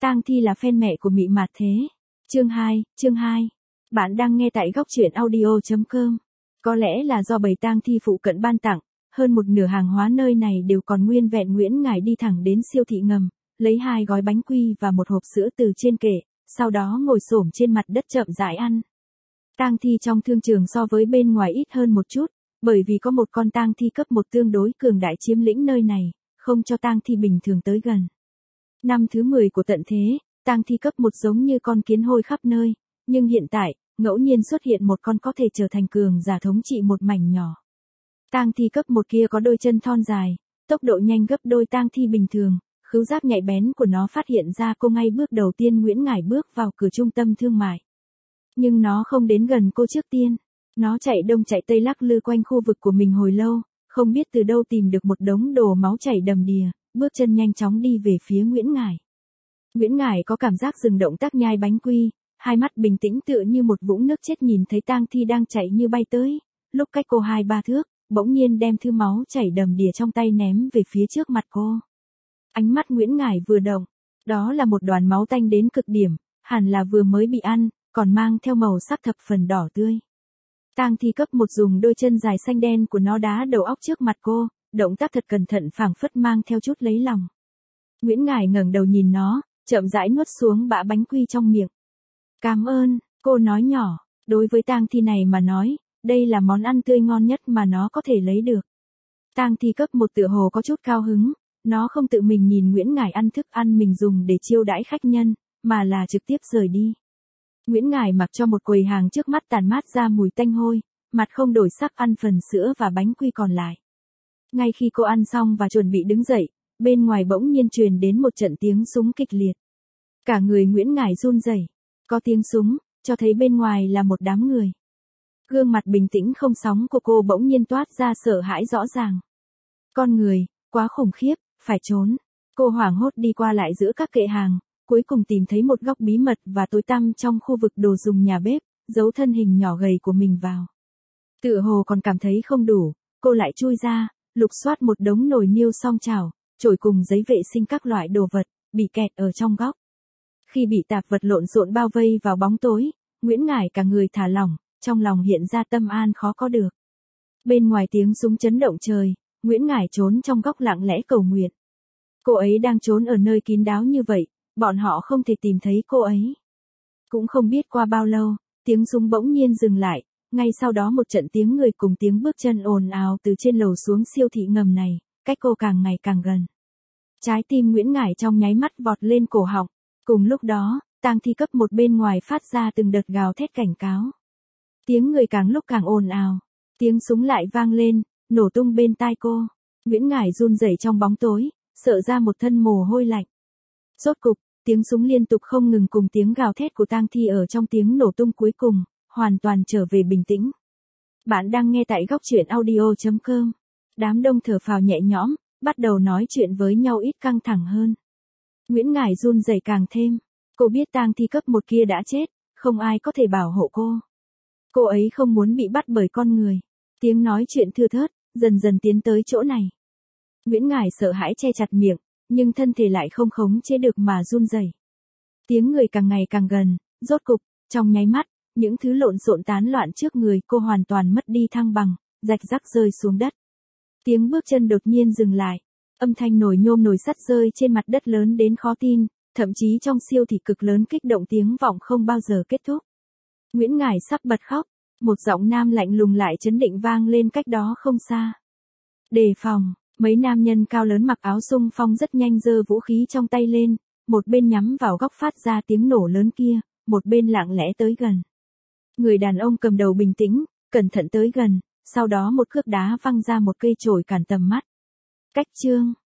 Tang Thi là fan mẹ của Mị Mạt thế. Chương 2. Bạn đang nghe tại góc truyện audio.com. Có lẽ là do bầy tang thi phụ cận ban tặng, hơn một nửa hàng hóa nơi này đều còn nguyên vẹn. Nguyễn Ngải đi thẳng đến siêu thị ngầm, lấy 2 gói bánh quy và một hộp sữa từ trên kệ, sau đó ngồi xổm trên mặt đất chậm rãi ăn. Tang thi trong thương trường so với bên ngoài ít hơn một chút, bởi vì có một con tang thi cấp 1 tương đối cường đại chiếm lĩnh nơi này, không cho tang thi bình thường tới gần. Năm thứ 10 của tận thế, tang thi cấp 1 giống như con kiến hôi khắp nơi, nhưng hiện tại, ngẫu nhiên xuất hiện một con có thể trở thành cường giả thống trị một mảnh nhỏ. Tang thi cấp 1 kia có đôi chân thon dài, tốc độ nhanh gấp đôi tang thi bình thường, khứu giác nhạy bén của nó phát hiện ra cô ngay bước đầu tiên. Nguyễn Ngải bước vào cửa trung tâm thương mại. Nhưng nó không đến gần cô trước tiên. Nó chạy đông chạy tây lắc lư quanh khu vực của mình hồi lâu, không biết từ đâu tìm được một đống đồ máu chảy đầm đìa, bước chân nhanh chóng đi về phía Nguyễn Ngải. Nguyễn Ngải có cảm giác dừng động tác nhai bánh quy, hai mắt bình tĩnh tựa như một vũng nước chết nhìn thấy tang thi đang chạy như bay tới, lúc cách cô 2-3 thước, bỗng nhiên đem thứ máu chảy đầm đìa trong tay ném về phía trước mặt cô. Ánh mắt Nguyễn Ngải vừa động, đó là một đoàn máu tanh đến cực điểm, hẳn là vừa mới bị ăn, còn mang theo màu sắc thập phần đỏ tươi. Tang thi cấp 1 dùng đôi chân dài xanh đen của nó đá đầu óc trước mặt cô, động tác thật cẩn thận phảng phất mang theo chút lấy lòng. Nguyễn Ngải ngẩng đầu nhìn nó, chậm rãi nuốt xuống bã bánh quy trong miệng. Cảm ơn, cô nói nhỏ, đối với tang thi này mà nói, đây là món ăn tươi ngon nhất mà nó có thể lấy được. Tang thi cấp 1 tựa hồ có chút cao hứng, nó không tự mình nhìn Nguyễn Ngải ăn thức ăn mình dùng để chiêu đãi khách nhân, mà là trực tiếp rời đi. Nguyễn Ngải mặc cho một quầy hàng trước mắt tàn mát ra mùi tanh hôi, mặt không đổi sắc ăn phần sữa và bánh quy còn lại. Ngay khi cô ăn xong và chuẩn bị đứng dậy, bên ngoài bỗng nhiên truyền đến một trận tiếng súng kịch liệt. Cả người Nguyễn Ngải run rẩy. Có tiếng súng, cho thấy bên ngoài là một đám người. Gương mặt bình tĩnh không sóng của cô bỗng nhiên toát ra sợ hãi rõ ràng. Con người, quá khủng khiếp, phải trốn. Cô hoảng hốt đi qua lại giữa các kệ hàng, cuối cùng tìm thấy một góc bí mật và tối tăm trong khu vực đồ dùng nhà bếp, giấu thân hình nhỏ gầy của mình vào. Tựa hồ còn cảm thấy không đủ, cô lại chui ra, lục soát một đống nồi niêu song chảo, chổi cùng giấy vệ sinh các loại đồ vật, bị kẹt ở trong góc. Khi bị tạp vật lộn xộn bao vây vào bóng tối, Nguyễn Ngải cả người thả lỏng, trong lòng hiện ra tâm an khó có được. Bên ngoài tiếng súng chấn động trời, Nguyễn Ngải trốn trong góc lặng lẽ cầu nguyện. Cô ấy đang trốn ở nơi kín đáo như vậy, bọn họ không thể tìm thấy cô ấy. Cũng không biết qua bao lâu, tiếng súng bỗng nhiên dừng lại, ngay sau đó một trận tiếng người cùng tiếng bước chân ồn ào từ trên lầu xuống siêu thị ngầm này, cách cô càng ngày càng gần. Trái tim Nguyễn Ngải trong nháy mắt vọt lên cổ họng. Cùng lúc đó, tang thi cấp 1 bên ngoài phát ra từng đợt gào thét cảnh cáo. Tiếng người càng lúc càng ồn ào, tiếng súng lại vang lên, nổ tung bên tai cô. Nguyễn Ngải run rẩy trong bóng tối, sợ ra một thân mồ hôi lạnh. Rốt cục, tiếng súng liên tục không ngừng cùng tiếng gào thét của tang thi ở trong tiếng nổ tung cuối cùng, hoàn toàn trở về bình tĩnh. Bạn đang nghe tại góc truyện audio.com. Đám đông thở phào nhẹ nhõm, bắt đầu nói chuyện với nhau ít căng thẳng hơn. Nguyễn Ngải run rẩy càng thêm. Cô biết tang thi cấp 1 kia đã chết, không ai có thể bảo hộ cô. Cô ấy không muốn bị bắt bởi con người. Tiếng nói chuyện thưa thớt, dần dần tiến tới chỗ này. Nguyễn Ngải sợ hãi che chặt miệng, nhưng thân thể lại không khống chế được mà run rẩy. Tiếng người càng ngày càng gần, rốt cục, trong nháy mắt, những thứ lộn xộn tán loạn trước người cô hoàn toàn mất đi thăng bằng, rạch rắc rơi xuống đất. Tiếng bước chân đột nhiên dừng lại. Âm thanh nồi nhôm nồi sắt rơi trên mặt đất lớn đến khó tin, thậm chí trong siêu thị cực lớn kích động tiếng vọng không bao giờ kết thúc. Nguyễn Ngải sắp bật khóc, một giọng nam lạnh lùng lại trấn định vang lên cách đó không xa. Đề phòng, mấy nam nhân cao lớn mặc áo xung phong rất nhanh giơ vũ khí trong tay lên, một bên nhắm vào góc phát ra tiếng nổ lớn kia, một bên lặng lẽ tới gần. Người đàn ông cầm đầu bình tĩnh, cẩn thận tới gần, sau đó một cước đá văng ra một cây chổi cản tầm mắt. Cách chương